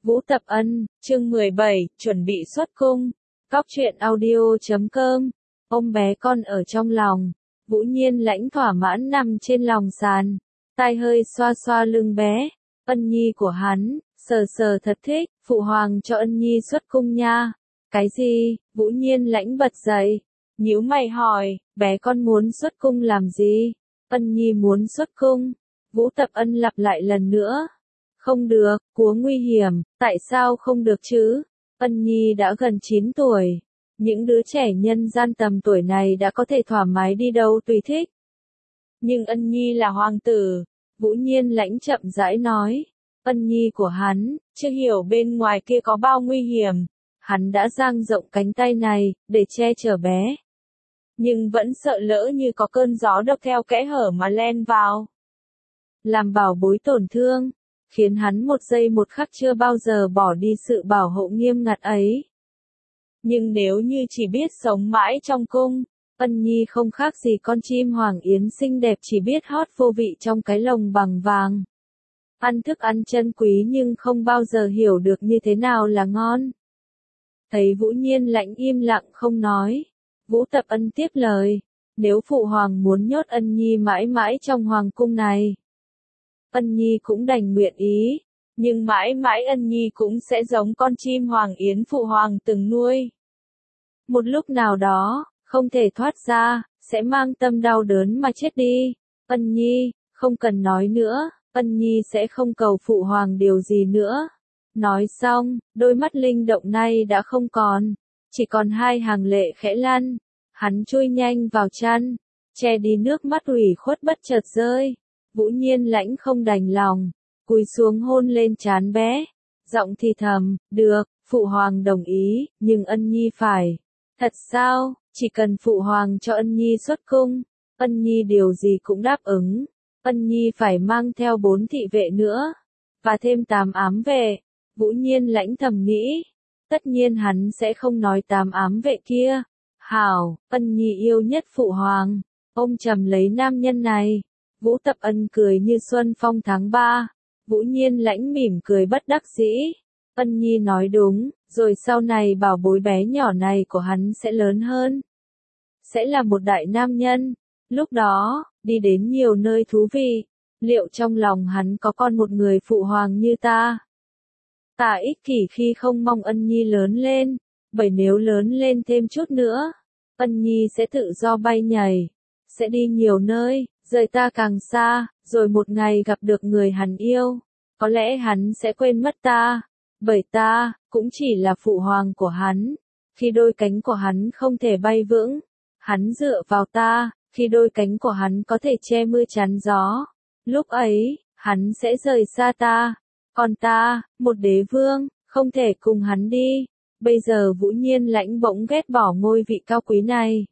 Vũ Tập Ân, chương 17, chuẩn bị xuất cung. Cóc truyện audio.com. Ôm bé con ở trong lòng. Vũ Nhiên Lãnh thỏa mãn nằm trên lòng sàn. Tai hơi xoa xoa lưng bé. Ân nhi của hắn, sờ sờ thật thích. Phụ hoàng cho Ân nhi xuất cung nha. Cái gì? Vũ Nhiên Lãnh bật dậy. Nhíu mày hỏi, bé con muốn xuất cung làm gì? Ân nhi muốn xuất cung. Vũ Tập Ân lặp lại lần nữa. Không được, cúa nguy hiểm, tại sao không được chứ? Ân nhi đã gần 9 tuổi. Những đứa trẻ nhân gian tầm tuổi này đã có thể thoải mái đi đâu tùy thích. Nhưng Ân nhi là hoàng tử. Vũ Nhiên Lãnh chậm rãi nói. Ân nhi của hắn, chưa hiểu bên ngoài kia có bao nguy hiểm. Hắn đã dang rộng cánh tay này, để che chở bé. Nhưng vẫn sợ lỡ như có cơn gió độc theo kẽ hở mà len vào. Làm bảo bối tổn thương. Khiến hắn một giây một khắc chưa bao giờ bỏ đi sự bảo hộ nghiêm ngặt ấy. Nhưng nếu như chỉ biết sống mãi trong cung, Ân nhi không khác gì con chim hoàng yến xinh đẹp chỉ biết hót vô vị trong cái lồng bằng vàng. Ăn thức ăn chân quý nhưng không bao giờ hiểu được như thế nào là ngon. Thấy Vũ Nhiên Lãnh im lặng không nói, Vũ Tập Ân tiếp lời, nếu phụ hoàng muốn nhốt Ân nhi mãi mãi trong hoàng cung này, Ân nhi cũng đành nguyện ý, nhưng mãi mãi Ân nhi cũng sẽ giống con chim hoàng yến phụ hoàng từng nuôi. Một lúc nào đó, không thể thoát ra, sẽ mang tâm đau đớn mà chết đi. Ân nhi, không cần nói nữa, Ân nhi sẽ không cầu phụ hoàng điều gì nữa. Nói xong, đôi mắt linh động nay đã không còn, chỉ còn hai hàng lệ khẽ lăn. Hắn chui nhanh vào chăn, che đi nước mắt ủy khuất bất chợt rơi. Vũ Nhiên Lãnh không đành lòng, cúi xuống hôn lên trán bé, giọng thì thầm, được, phụ hoàng đồng ý, nhưng Ân nhi phải. Thật sao, chỉ cần phụ hoàng cho Ân nhi xuất cung, Ân nhi điều gì cũng đáp ứng. Ân nhi phải mang theo 4 thị vệ nữa, và thêm 8 ám vệ. Vũ Nhiên Lãnh thầm nghĩ, tất nhiên hắn sẽ không nói 8 ám vệ kia. Hảo, Ân nhi yêu nhất phụ hoàng, ôm chầm lấy nam nhân này. Vũ Tập Ân cười như xuân phong tháng 3. Vũ Nhiên Lãnh mỉm cười bất đắc dĩ. Ân nhi nói đúng, rồi sau này bảo bối bé nhỏ này của hắn sẽ lớn hơn. Sẽ là một đại nam nhân. Lúc đó, đi đến nhiều nơi thú vị. Liệu trong lòng hắn có con một người phụ hoàng như ta? Ta ích kỷ khi không mong Ân nhi lớn lên. Bởi nếu lớn lên thêm chút nữa, Ân nhi sẽ tự do bay nhảy. Sẽ đi nhiều nơi, rời ta càng xa, rồi một ngày gặp được người hắn yêu. Có lẽ hắn sẽ quên mất ta. Bởi ta, cũng chỉ là phụ hoàng của hắn. Khi đôi cánh của hắn không thể bay vững, hắn dựa vào ta. Khi đôi cánh của hắn có thể che mưa chắn gió, lúc ấy, hắn sẽ rời xa ta. Còn ta, một đế vương, không thể cùng hắn đi. Bây giờ Vũ Nhiên Lãnh bỗng ghét bỏ ngôi vị cao quý này.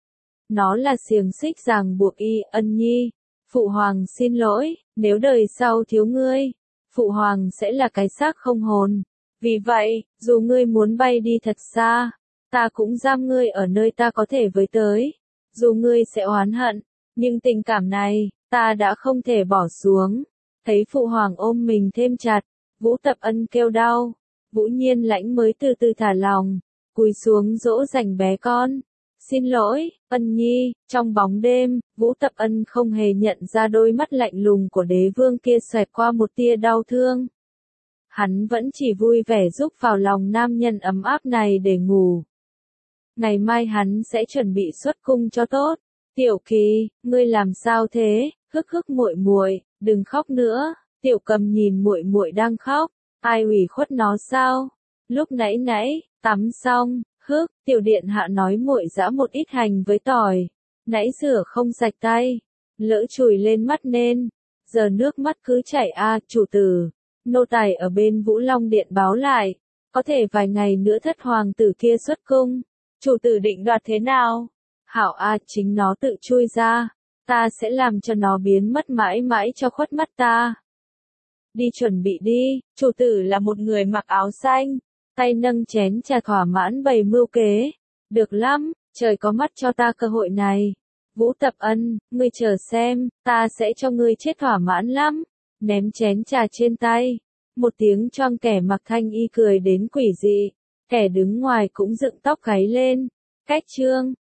Nó là xiềng xích ràng buộc y. Ân nhi, phụ hoàng xin lỗi, nếu đời sau thiếu ngươi, phụ hoàng sẽ là cái xác không hồn. Vì vậy, dù ngươi muốn bay đi thật xa, ta cũng giam ngươi ở nơi ta có thể với tới. Dù ngươi sẽ oán hận, nhưng tình cảm này, ta đã không thể bỏ xuống. Thấy phụ hoàng ôm mình thêm chặt, Vũ Tập Ân kêu đau. Vũ Nhiên Lãnh mới từ từ thả lòng, cúi xuống dỗ dành bé con. Xin lỗi, Ân nhi. Trong bóng đêm, Vũ Tập Ân không hề nhận ra đôi mắt lạnh lùng của đế vương kia xoẹt qua một tia đau thương. Hắn vẫn chỉ vui vẻ giúp vào lòng nam nhân ấm áp này để ngủ. Ngày mai hắn sẽ chuẩn bị xuất cung cho tốt. Tiểu Kỳ, ngươi làm sao thế? Hức hức muội muội, đừng khóc nữa. Tiểu Cầm nhìn muội muội đang khóc, ai ủy khuất nó sao? Lúc nãy, tắm xong, tiểu điện hạ nói muội giã một ít hành với tỏi, nãy rửa không sạch tay, lỡ chùi lên mắt nên, giờ nước mắt cứ chảy chủ tử. Nô tài ở bên Vũ Long điện báo lại, có thể vài ngày nữa thất hoàng tử kia xuất cung. Chủ tử định đoạt thế nào? Hảo chính nó tự chui ra, ta sẽ làm cho nó biến mất mãi mãi cho khuất mắt ta. Đi chuẩn bị đi, chủ tử là một người mặc áo xanh, tay nâng chén trà thỏa mãn bày mưu kế. Được lắm, trời có mắt cho ta cơ hội này. Vũ Tập Ân, ngươi chờ xem, ta sẽ cho ngươi chết thỏa mãn lắm. Ném chén trà trên tay, Một tiếng choang, kẻ mặc thanh y cười đến quỷ dị. Kẻ đứng ngoài cũng dựng tóc gáy lên. Cách trương.